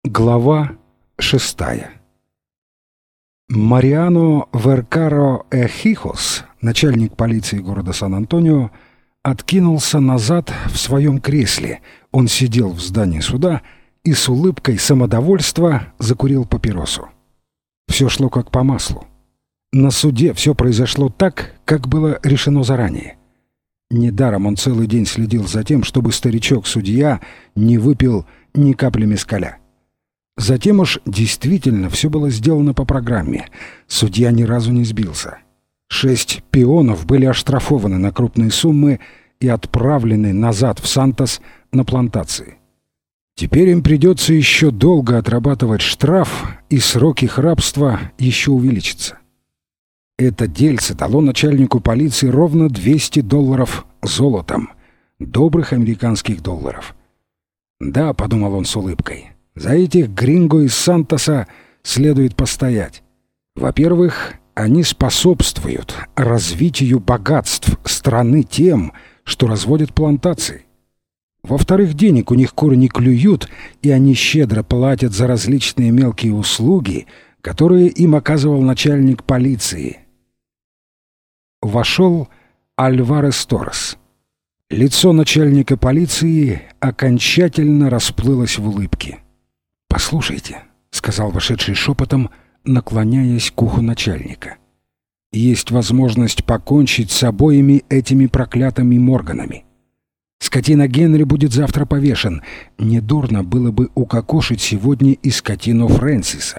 Глава 6. Мариано Веркаро Эхихос, начальник полиции города Сан-Антонио, откинулся назад в своем кресле. Он сидел в здании суда и с улыбкой самодовольства закурил папиросу. Все шло как по маслу. На суде все произошло так, как было решено заранее. Недаром он целый день следил за тем, чтобы старичок-судья не выпил ни капли мезкаля. Затем уж действительно все было сделано по программе. Судья ни разу не сбился. 6 пионов были оштрафованы на крупные суммы и отправлены назад в Сантос на плантации. Теперь им придется еще долго отрабатывать штраф, и срок их рабства еще увеличится. Это дельце дало начальнику полиции ровно $200 золотом, добрых американских долларов. «Да», — подумал он с улыбкой, — «за этих гринго из Сантоса следует постоять. Во-первых, они способствуют развитию богатств страны тем, что разводят плантации. Во-вторых, денег у них куры не клюют, и они щедро платят за различные мелкие услуги, которые им оказывал начальник полиции». Вошел Альварес Торрес. Лицо начальника полиции окончательно расплылось в улыбке. «Послушайте», — сказал вошедший шепотом, наклоняясь к уху начальника, — «есть возможность покончить с обоими этими проклятыми Морганами. Скотина Генри будет завтра повешен. Недурно было бы укокошить сегодня и скотину Фрэнсиса».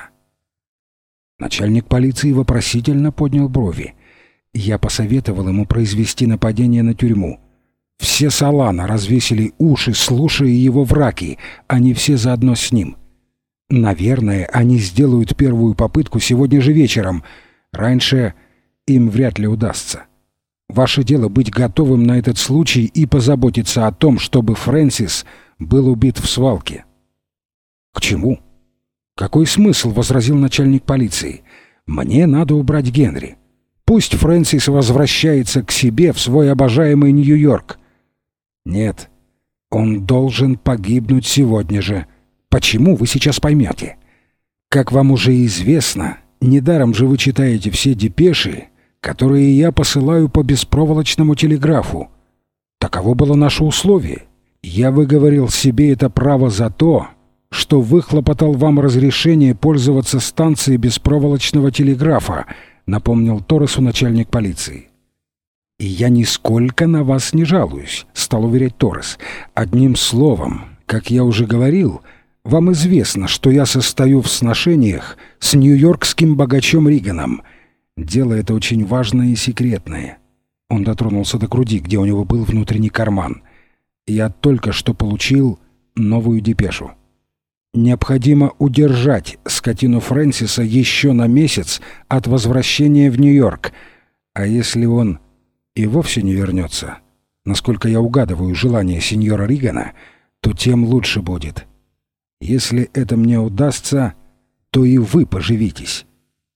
Начальник полиции вопросительно поднял брови. Я посоветовал ему произвести нападение на тюрьму. Все Солано развесили уши, слушая его враки, они все заодно с ним. Наверное, они сделают первую попытку сегодня же вечером. Раньше им вряд ли удастся. Ваше дело быть готовым на этот случай и позаботиться о том, чтобы Фрэнсис был убит в свалке. «К чему?» «Какой смысл?» — возразил начальник полиции. «Мне надо убрать Генри. Пусть Фрэнсис возвращается к себе в свой обожаемый Нью-Йорк». «Нет, он должен погибнуть сегодня же. Почему, вы сейчас поймете. Как вам уже известно, недаром же вы читаете все депеши, которые я посылаю по беспроволочному телеграфу. Таково было наше условие. Я выговорил себе это право за то, что выхлопотал вам разрешение пользоваться станцией беспроволочного телеграфа», напомнил Торресу начальник полиции. «И я нисколько на вас не жалуюсь», — стал уверять Торрес. «Одним словом, как я уже говорил, вам известно, что я состою в сношениях с нью-йоркским богачом Риганом. Дело это очень важное и секретное». Он дотронулся до груди, где у него был внутренний карман. «Я только что получил новую депешу. Необходимо удержать скотину Фрэнсиса еще на месяц от возвращения в Нью-Йорк. А если он и вовсе не вернется, насколько я угадываю желание сеньора Ригана, то тем лучше будет. Если это мне удастся, то и вы поживитесь».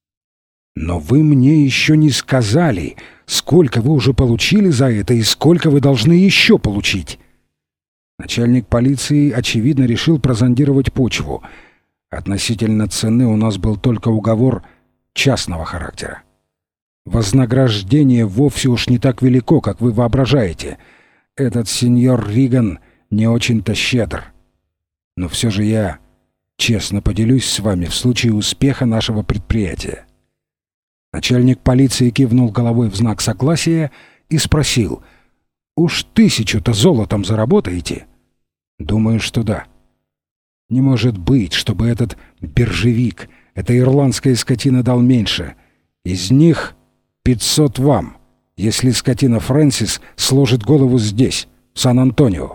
«Но вы мне еще не сказали, сколько вы уже получили за это и сколько вы должны еще получить». Начальник полиции, очевидно, решил прозондировать почву. Относительно цены у нас был только уговор частного характера. Вознаграждение вовсе уж не так велико, как вы воображаете. Этот сеньор Риган не очень-то щедр. Но все же я честно поделюсь с вами в случае успеха нашего предприятия». Начальник полиции кивнул головой в знак согласия и спросил: «Уж 1000-то золотом заработаете?» «Думаю, что да». «Не может быть, чтобы этот биржевик, эта ирландская скотина дал меньше. Из них 500 вам, если скотина Фрэнсис сложит голову здесь, в Сан-Антонио».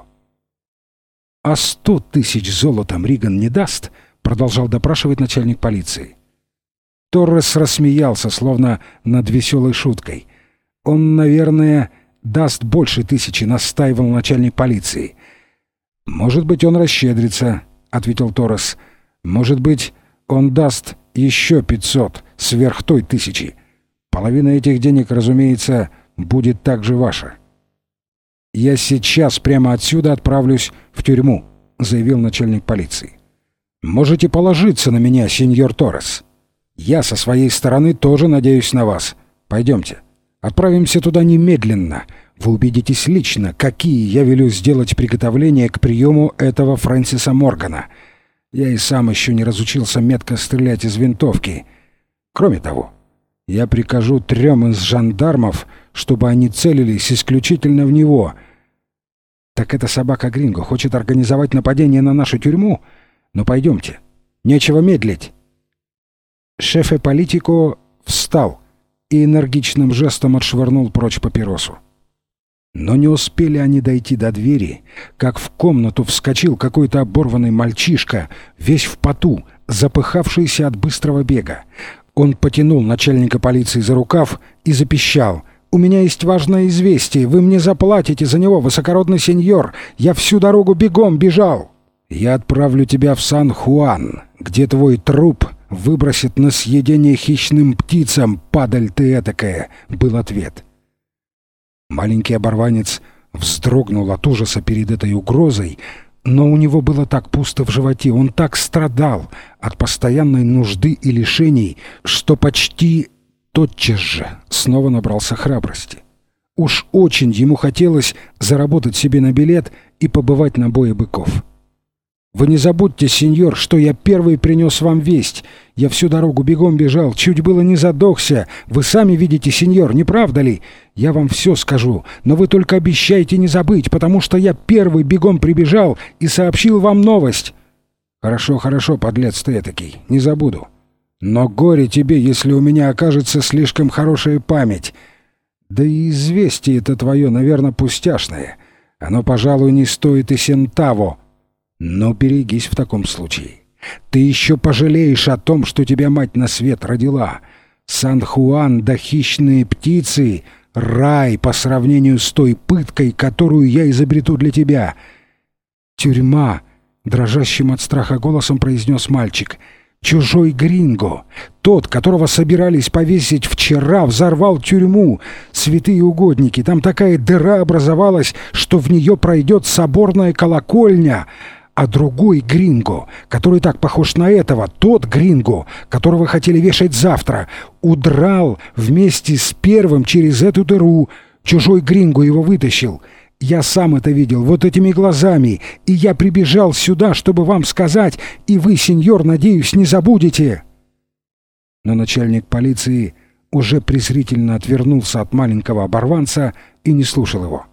«А 100 000 золотом Риган не даст?» — продолжал допрашивать начальник полиции. Торрес рассмеялся, словно над веселой шуткой. «Он, наверное, даст больше 1000, настаивал начальник полиции. «Может быть, он расщедрится», — ответил Торрес. «Может быть, он даст еще 500 сверх той 1000. Половина этих денег, разумеется, будет также ваша». «Я сейчас прямо отсюда отправлюсь в тюрьму», — заявил начальник полиции. Можете положиться на меня, сеньор Торрес. Я со своей стороны тоже надеюсь на вас. Пойдемте. Отправимся туда немедленно. Вы убедитесь лично, какие я велю сделать приготовления к приему этого Фрэнсиса Моргана. Я и сам еще не разучился метко стрелять из винтовки. Кроме того, я прикажу 3 из жандармов, чтобы они целились исключительно в него. Так эта собака Гринго хочет организовать нападение на нашу тюрьму? Ну пойдемте. Нечего медлить. Шефе Политико встал и энергичным жестом отшвырнул прочь папиросу. Но не успели они дойти до двери, как в комнату вскочил какой-то оборванный мальчишка, весь в поту, запыхавшийся от быстрого бега. Он потянул начальника полиции за рукав и запищал: «У меня есть важное известие, вы мне заплатите за него, высокородный сеньор, я всю дорогу бегом бежал». «Я отправлю тебя в Сан-Хуан, где твой труп выбросит на съедение хищным птицам, падаль ты этакая», — был ответ. Маленький оборванец вздрогнул от ужаса перед этой угрозой, но у него было так пусто в животе, он так страдал от постоянной нужды и лишений, что почти тотчас же снова набрался храбрости. Уж очень ему хотелось заработать себе на билет и побывать на бое быков. «Вы не забудьте, сеньор, что я первый принес вам весть. Я всю дорогу бегом бежал, чуть было не задохся. Вы сами видите, сеньор, не правда ли? Я вам все скажу, но вы только обещайте не забыть, потому что я первый бегом прибежал и сообщил вам новость». «Хорошо, хорошо, подлец ты этакий, не забуду. Но горе тебе, если у меня окажется слишком хорошая память. Да и известие-то твое, наверное, пустяшное. Оно, пожалуй, не стоит и сентаво. Но берегись в таком случае. Ты еще пожалеешь о том, что тебя мать на свет родила. Сан-Хуан да хищные птицы — рай по сравнению с той пыткой, которую я изобрету для тебя». «Тюрьма», — дрожащим от страха голосом произнес мальчик. «Чужой Гринго, тот, которого собирались повесить вчера, взорвал тюрьму. Святые угодники, там такая дыра образовалась, что в нее пройдет соборная колокольня». А другой Гринго, который так похож на этого, тот Гринго, которого хотели вешать завтра, удрал вместе с первым через эту дыру. Чужой Гринго его вытащил. Я сам это видел вот этими глазами, и я прибежал сюда, чтобы вам сказать, и вы, сеньор, надеюсь, не забудете». Но начальник полиции уже презрительно отвернулся от маленького оборванца и не слушал его.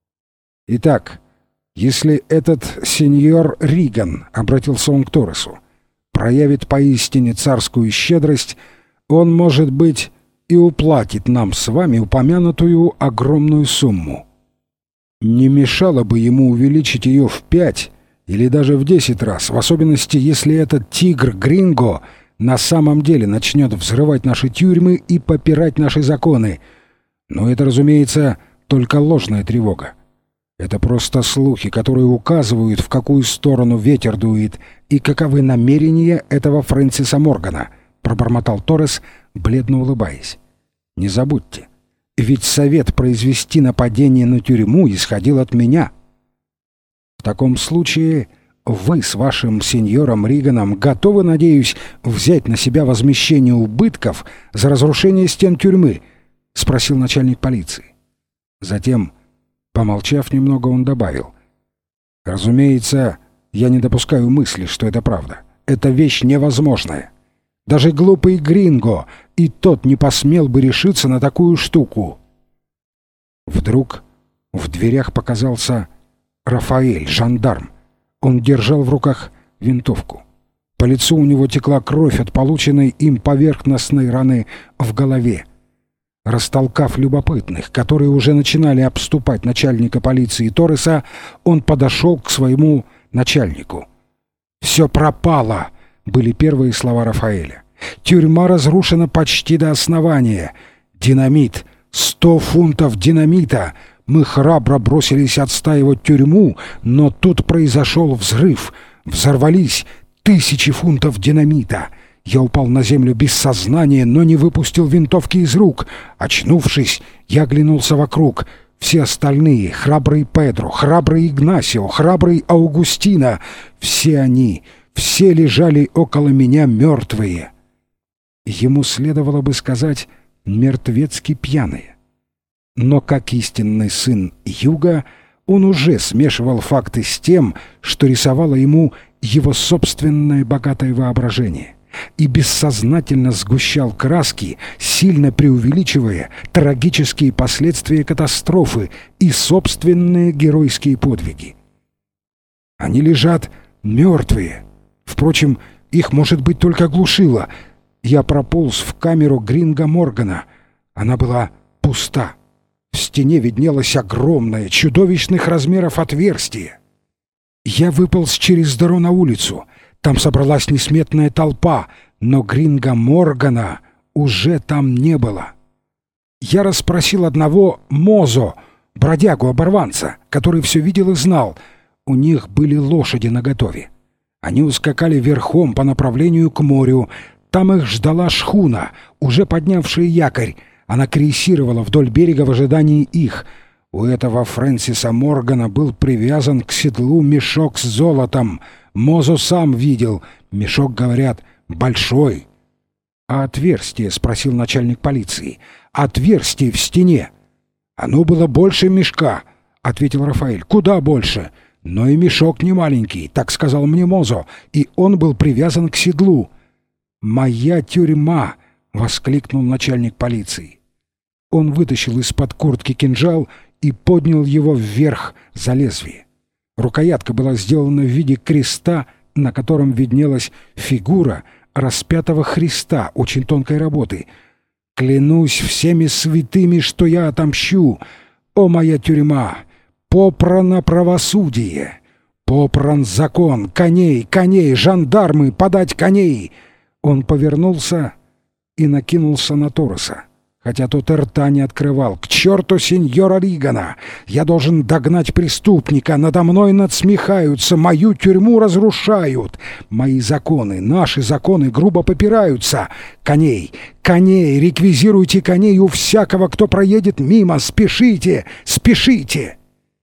«Итак, если этот сеньор Риган, — обратился он к Торресу, — проявит поистине царскую щедрость, он, может быть, и уплатит нам с вами упомянутую огромную сумму. Не мешало бы ему увеличить ее в 5 или даже в 10 раз, в особенности, если этот тигр Гринго на самом деле начнет взрывать наши тюрьмы и попирать наши законы. Но это, разумеется, только ложная тревога. Это просто слухи, которые указывают, в какую сторону ветер дует и каковы намерения этого Фрэнсиса Моргана», — пробормотал Торрес, бледно улыбаясь. «Не забудьте, ведь совет произвести нападение на тюрьму исходил от меня. В таком случае вы с вашим сеньором Риганом готовы, надеюсь, взять на себя возмещение убытков за разрушение стен тюрьмы?» — спросил начальник полиции. Затем, помолчав немного, он добавил: «Разумеется, я не допускаю мысли, что это правда. Это вещь невозможная. Даже глупый Гринго и тот не посмел бы решиться на такую штуку». Вдруг в дверях показался Рафаэль, жандарм. Он держал в руках винтовку. По лицу у него текла кровь от полученной им поверхностной раны в голове. Растолкав любопытных, которые уже начинали обступать начальника полиции Торреса, он подошел к своему начальнику. «Все пропало», — были первые слова Рафаэля. «Тюрьма разрушена почти до основания. Динамит, 100 фунтов динамита. Мы храбро бросились отстаивать тюрьму, но тут произошел взрыв. Взорвались 1000 фунтов динамита. Я упал на землю без сознания, но не выпустил винтовки из рук. Очнувшись, я оглянулся вокруг. Все остальные — храбрый Педро, храбрый Игнасио, храбрый Аугустино — все они все лежали около меня мертвые. Ему следовало бы сказать «мертвецки пьяные». Но как истинный сын Юга, он уже смешивал факты с тем, что рисовало ему его собственное богатое воображение, и бессознательно сгущал краски, сильно преувеличивая трагические последствия катастрофы и собственные геройские подвиги. Они лежат мертвые. Впрочем, их, может быть, только глушило. Я прополз в камеру Гринга Моргана. Она была пуста. В стене виднелось огромное, чудовищных размеров отверстие. Я выполз через дыру на улицу. Там собралась несметная толпа, но Гринга Моргана уже там не было. Я расспросил одного Мозо, бродягу-оборванца, который все видел и знал. У них были лошади наготове. Они ускакали верхом по направлению к морю. Там их ждала шхуна, уже поднявшая якорь. Она крейсировала вдоль берега в ожидании их. У этого Фрэнсиса Моргана был привязан к седлу мешок с золотом. Мозо сам видел. Мешок, говорят, большой. «А отверстие?» — спросил начальник полиции. «Отверстие в стене». «Оно было больше мешка», — ответил Рафаэль. «Куда больше? Но и мешок не маленький», — так сказал мне Мозо, и он был привязан к седлу. «Моя тюрьма!» — воскликнул начальник полиции. Он вытащил из-под куртки кинжал и поднял его вверх за лезвие. Рукоятка была сделана в виде креста, на котором виднелась фигура распятого Христа очень тонкой работы. «Клянусь всеми святыми, что я отомщу! О, моя тюрьма! Попрано правосудие! Попран закон! Коней, коней! Жандармы! Подать коней!» Он повернулся и накинулся на Торреса, хотя тот и рта не открывал. «К черту сеньора Ригана! Я должен догнать преступника! Надо мной надсмехаются! Мою тюрьму разрушают! Мои законы, наши законы грубо попираются! Коней! Коней! Реквизируйте коней у всякого, кто проедет мимо! Спешите! Спешите!»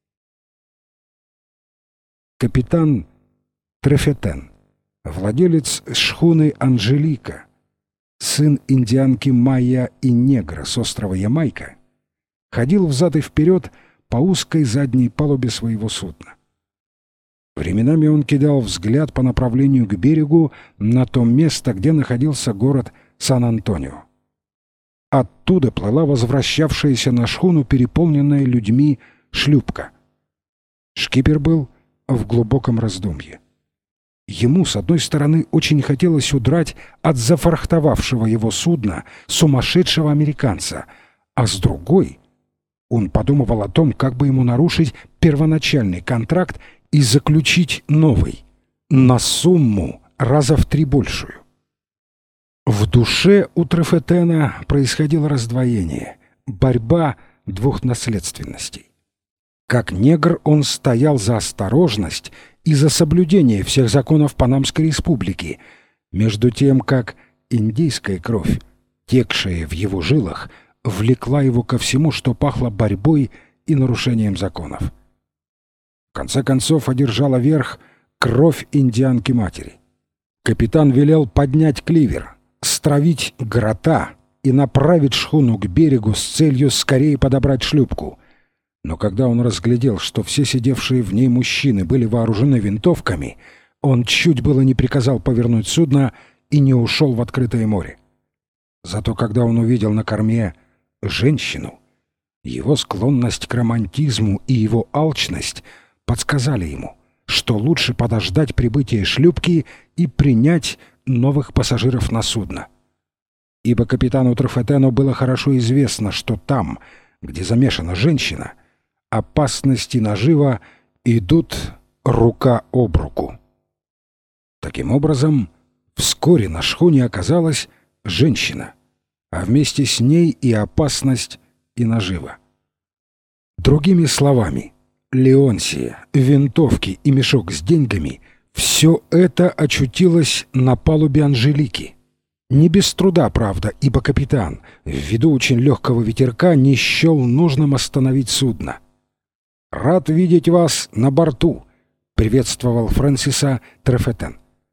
Капитан Трефетен, владелец шхуны «Анжелика», сын индианки Майя и негра с острова Ямайка, ходил взад и вперед по узкой задней палубе своего судна. Временами он кидал взгляд по направлению к берегу на то место, где находился город Сан-Антонио. Оттуда плыла возвращавшаяся на шхуну переполненная людьми шлюпка. Шкипер был в глубоком раздумье. Ему, с одной стороны, очень хотелось удрать от зафрахтовавшего его судна сумасшедшего американца, а с другой он подумывал о том, как бы ему нарушить первоначальный контракт и заключить новый, на сумму раза в 3 большую. В душе у Трефетена происходило раздвоение, борьба двух наследственностей. Как негр он стоял за осторожность и за соблюдение всех законов Панамской республики, между тем как индейская кровь, текшая в его жилах, влекла его ко всему, что пахло борьбой и нарушением законов. В конце концов одержала верх кровь индианки-матери. Капитан велел поднять кливер, стравить грота и направить шхуну к берегу с целью скорее подобрать шлюпку. Но когда он разглядел, что все сидевшие в ней мужчины были вооружены винтовками, он чуть было не приказал повернуть судно и не ушел в открытое море. Зато когда он увидел на корме женщину, его склонность к романтизму и его алчность подсказали ему, что лучше подождать прибытия шлюпки и принять новых пассажиров на судно. Ибо капитану Трефетену было хорошо известно, что там, где замешана женщина, опасности нажива идут рука об руку. Таким образом, вскоре на шхуне оказалась женщина, а вместе с ней и опасность, и нажива. Другими словами, Леонсия, винтовки и мешок с деньгами — все это очутилось на палубе Анжелики. Не без труда, правда, ибо капитан, ввиду очень легкого ветерка, не счел нужным остановить судно. «Рад видеть вас на борту», — приветствовал Фрэнсиса Трефетен.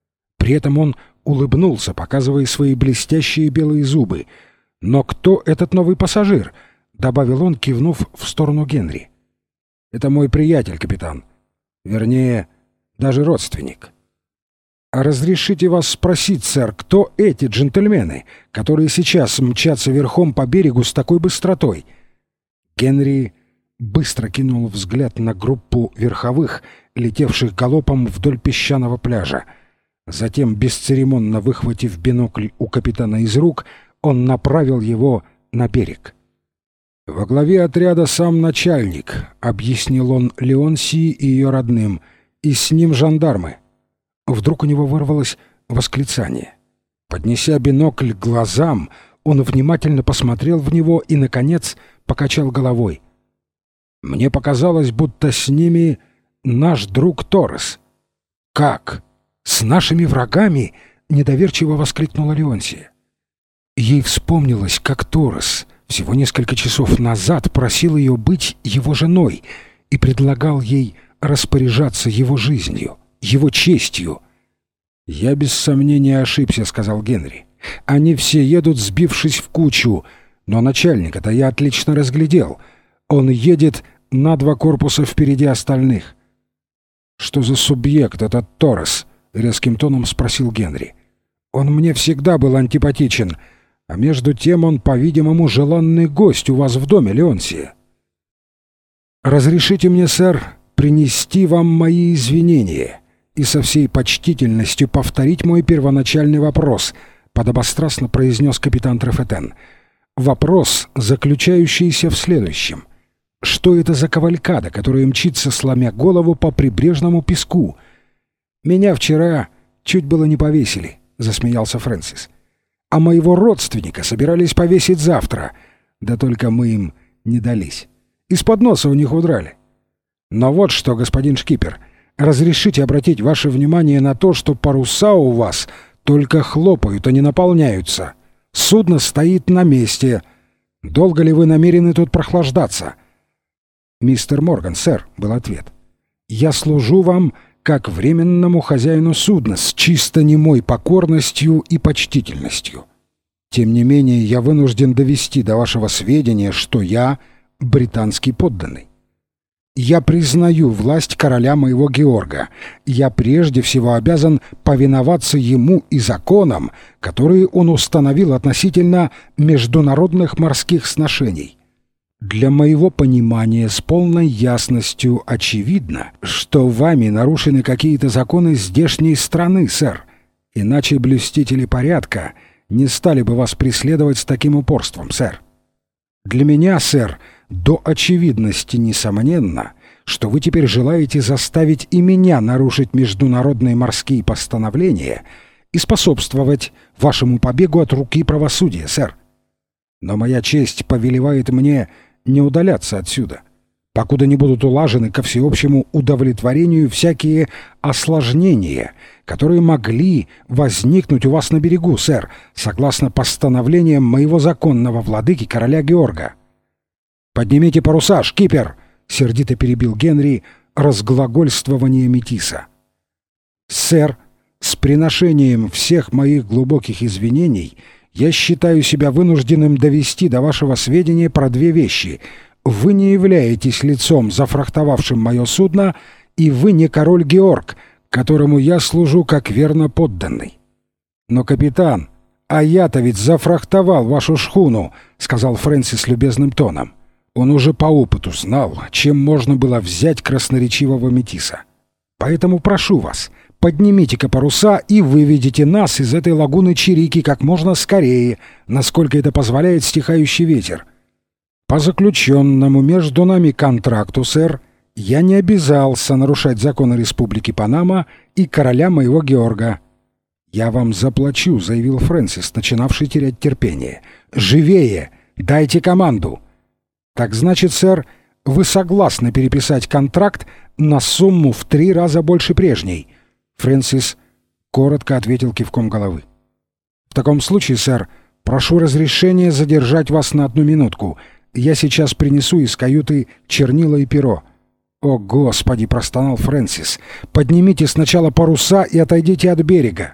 При этом он улыбнулся, показывая свои блестящие белые зубы. «Но кто этот новый пассажир?» — добавил он, кивнув в сторону Генри. «Это мой приятель, капитан. Вернее, даже родственник». «А разрешите вас спросить, сэр, кто эти джентльмены, которые сейчас мчатся верхом по берегу с такой быстротой?» Генри быстро кинул взгляд на группу верховых, летевших галопом вдоль песчаного пляжа. Затем, бесцеремонно выхватив бинокль у капитана из рук, он направил его на берег. «Во главе отряда сам начальник», — объяснил он Леонсии и ее родным, — «и с ним жандармы». Вдруг у него вырвалось восклицание. Поднеся бинокль к глазам, он внимательно посмотрел в него и, наконец, покачал головой. «Мне показалось, будто с ними наш друг Торрес». «Как? С нашими врагами?» — недоверчиво воскликнула Леонсия. Ей вспомнилось, как Торрес всего несколько часов назад просил ее быть его женой и предлагал ей распоряжаться его жизнью, его честью. «Я без сомнения ошибся», — сказал Генри. «Они все едут, сбившись в кучу, но начальника-то я отлично разглядел. Он едет на 2 корпуса впереди остальных». «Что за субъект этот Торрес?» — резким тоном спросил Генри. «Он мне всегда был антипатичен, а между тем он, по-видимому, желанный гость у вас в доме, Леонсия». «Разрешите мне, сэр, принести вам мои извинения и со всей почтительностью повторить мой первоначальный вопрос», — подобострастно произнес капитан Трефетен. «Вопрос, заключающийся в следующем. Что это за кавалькада, которая мчится, сломя голову по прибрежному песку?» «Меня вчера чуть было не повесили», — засмеялся Фрэнсис. «А моего родственника собирались повесить завтра. Да только мы им не дались. Из-под носа у них удрали. Но вот что, господин шкипер, разрешите обратить ваше внимание на то, что паруса у вас только хлопают, а не наполняются. Судно стоит на месте. Долго ли вы намерены тут прохлаждаться?» «Мистер Морган, сэр», — был ответ, — «я служу вам как временному хозяину судна с чисто немой покорностью и почтительностью. Тем не менее, я вынужден довести до вашего сведения, что я британский подданный. Я признаю власть короля моего Георга. Я прежде всего обязан повиноваться ему и законам, которые он установил относительно международных морских сношений. Для моего понимания с полной ясностью очевидно, что вами нарушены какие-то законы здешней страны, сэр, иначе блюстители порядка не стали бы вас преследовать с таким упорством, сэр. Для меня, сэр, до очевидности несомненно, что вы теперь желаете заставить и меня нарушить международные морские постановления и способствовать вашему побегу от руки правосудия, сэр. Но моя честь повелевает мне не удаляться отсюда, покуда не будут улажены ко всеобщему удовлетворению всякие осложнения, которые могли возникнуть у вас на берегу, сэр, согласно постановлениям моего законного владыки короля Георга». «Поднимите паруса, шкипер!» — сердито перебил Генри разглагольствование метиса. «Сэр, с приношением всех моих глубоких извинений я считаю себя вынужденным довести до вашего сведения про 2 вещи. Вы не являетесь лицом, зафрахтовавшим мое судно, и вы не король Георг, которому я служу как верно подданный». «Но, капитан, а я-то ведь зафрахтовал вашу шхуну», — сказал Фрэнсис любезным тоном. Он уже по опыту знал, чем можно было взять красноречивого метиса. «Поэтому прошу вас, поднимите-ка паруса и выведите нас из этой лагуны Чирики как можно скорее, насколько это позволяет стихающий ветер. По заключенному между нами контракту, сэр, я не обязался нарушать законы Республики Панама и короля моего Георга». «Я вам заплачу», — заявил Фрэнсис, начинавший терять терпение. «Живее! Дайте команду!» «Так значит, сэр, вы согласны переписать контракт на сумму в 3 раза больше прежней?» Фрэнсис коротко ответил кивком головы. «В таком случае, сэр, прошу разрешения задержать вас на 1 минутку. Я сейчас принесу из каюты чернила и перо». «О, Господи!» — простонал Фрэнсис. «Поднимите сначала паруса и отойдите от берега».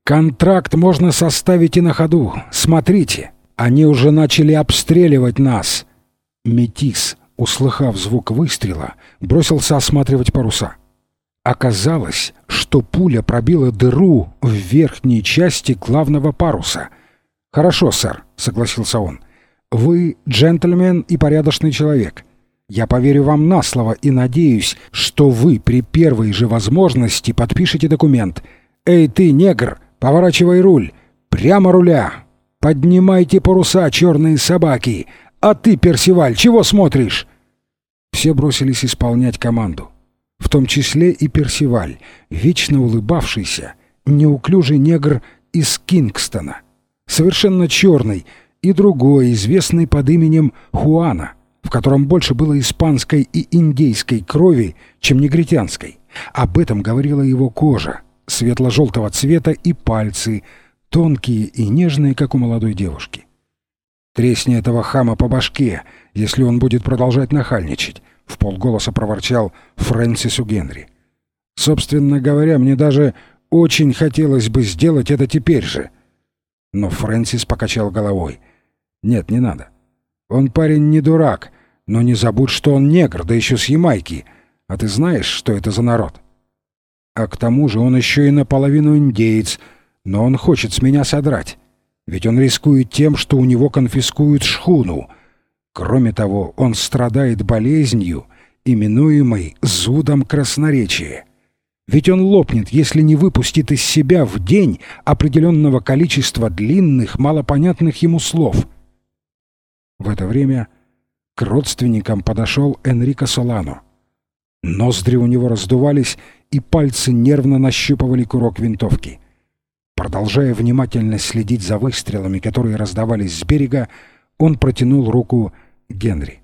Контракт можно составить и на ходу. Смотрите, они уже начали обстреливать нас». Метис, услыхав звук выстрела, бросился осматривать паруса. Оказалось, что пуля пробила дыру в верхней части главного паруса. «Хорошо, сэр», — согласился он. «Вы джентльмен и порядочный человек. Я поверю вам на слово и надеюсь, что вы при первой же возможности подпишете документ. Эй ты, негр, поворачивай руль, прямо руля. Поднимайте паруса, черные собаки. А ты, Персиваль, чего смотришь?» Все бросились исполнять команду. В том числе и Персиваль, вечно улыбавшийся, неуклюжий негр из Кингстона, совершенно черный, и другой, известный под именем Хуана, в котором больше было испанской и индейской крови, чем негритянской. Об этом говорила его кожа, светло-желтого цвета, и пальцы, тонкие и нежные, как у молодой девушки. «Тресни этого хама по башке, если он будет продолжать нахальничать», — вполголоса проворчал Фрэнсису Генри. «Собственно говоря, мне даже очень хотелось бы сделать это теперь же». Но Фрэнсис покачал головой. «Нет, не надо. Он парень не дурак, но не забудь, что он негр, да еще с Ямайки. А ты знаешь, что это за народ? А к тому же он еще и наполовину индеец, но он хочет с меня содрать. Ведь он рискует тем, что у него конфискуют шхуну. Кроме того, он страдает болезнью, именуемой зудом красноречия. Ведь он лопнет, если не выпустит из себя в день определенного количества длинных, малопонятных ему слов». В это время к родственникам подошел Энрико Солано. Ноздри у него раздувались, и пальцы нервно нащупывали курок винтовки. Продолжая внимательно следить за выстрелами, которые раздавались с берега, он протянул руку Генри.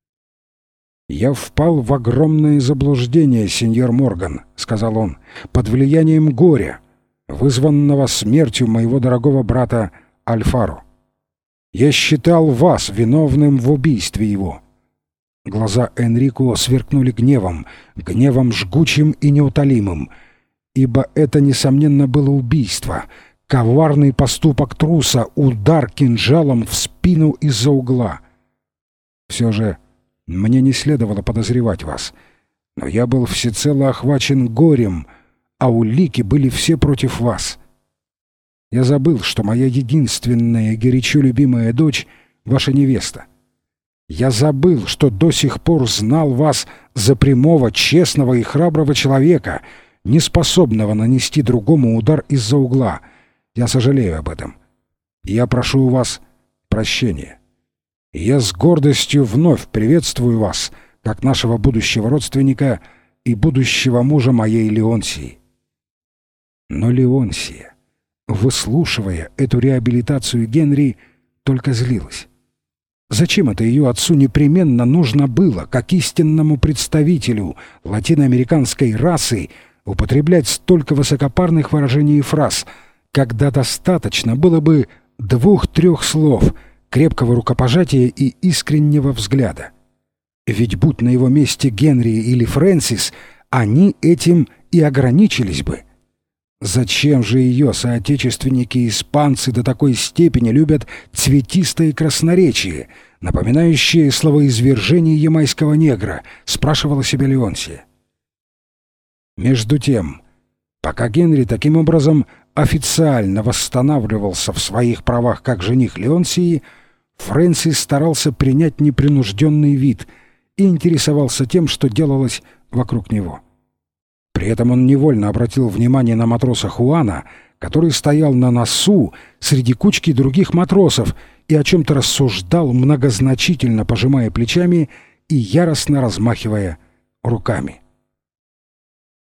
«Я впал в огромное заблуждение, сеньор Морган», — сказал он, — «под влиянием горя, вызванного смертью моего дорогого брата Альфаро. Я считал вас виновным в убийстве его». Глаза Энрико сверкнули гневом, гневом жгучим и неутолимым, ибо это, несомненно, было убийство, коварный поступок труса, удар кинжалом в спину из-за угла. «Все же мне не следовало подозревать вас, но я был всецело охвачен горем, а улики были все против вас. Я забыл, что моя единственная горячо любимая дочь — ваша невеста. Я забыл, что до сих пор знал вас за прямого, честного и храброго человека, не способного нанести другому удар из-за угла. Я сожалею об этом. Я прошу у вас прощения. Я с гордостью вновь приветствую вас, как нашего будущего родственника и будущего мужа моей Леонсии». Но Леонсия, выслушивая эту реабилитацию Генри, только злилась. Зачем это ее отцу непременно нужно было, как истинному представителю латиноамериканской расы, употреблять столько высокопарных выражений и фраз, когда достаточно было бы 2-3 слов, крепкого рукопожатия и искреннего взгляда? Ведь будь на его месте Генри или Фрэнсис, они этим и ограничились бы. Зачем же ее соотечественники-испанцы до такой степени любят цветистое красноречие, напоминающее словоизвержение ямайского негра, спрашивала себя Леонсия. Между тем, пока Генри таким образом официально восстанавливался в своих правах как жених Леонсии, Фрэнсис старался принять непринужденный вид и интересовался тем, что делалось вокруг него. При этом он невольно обратил внимание на матроса Хуана, который стоял на носу среди кучки других матросов и о чем-то рассуждал, многозначительно пожимая плечами и яростно размахивая руками.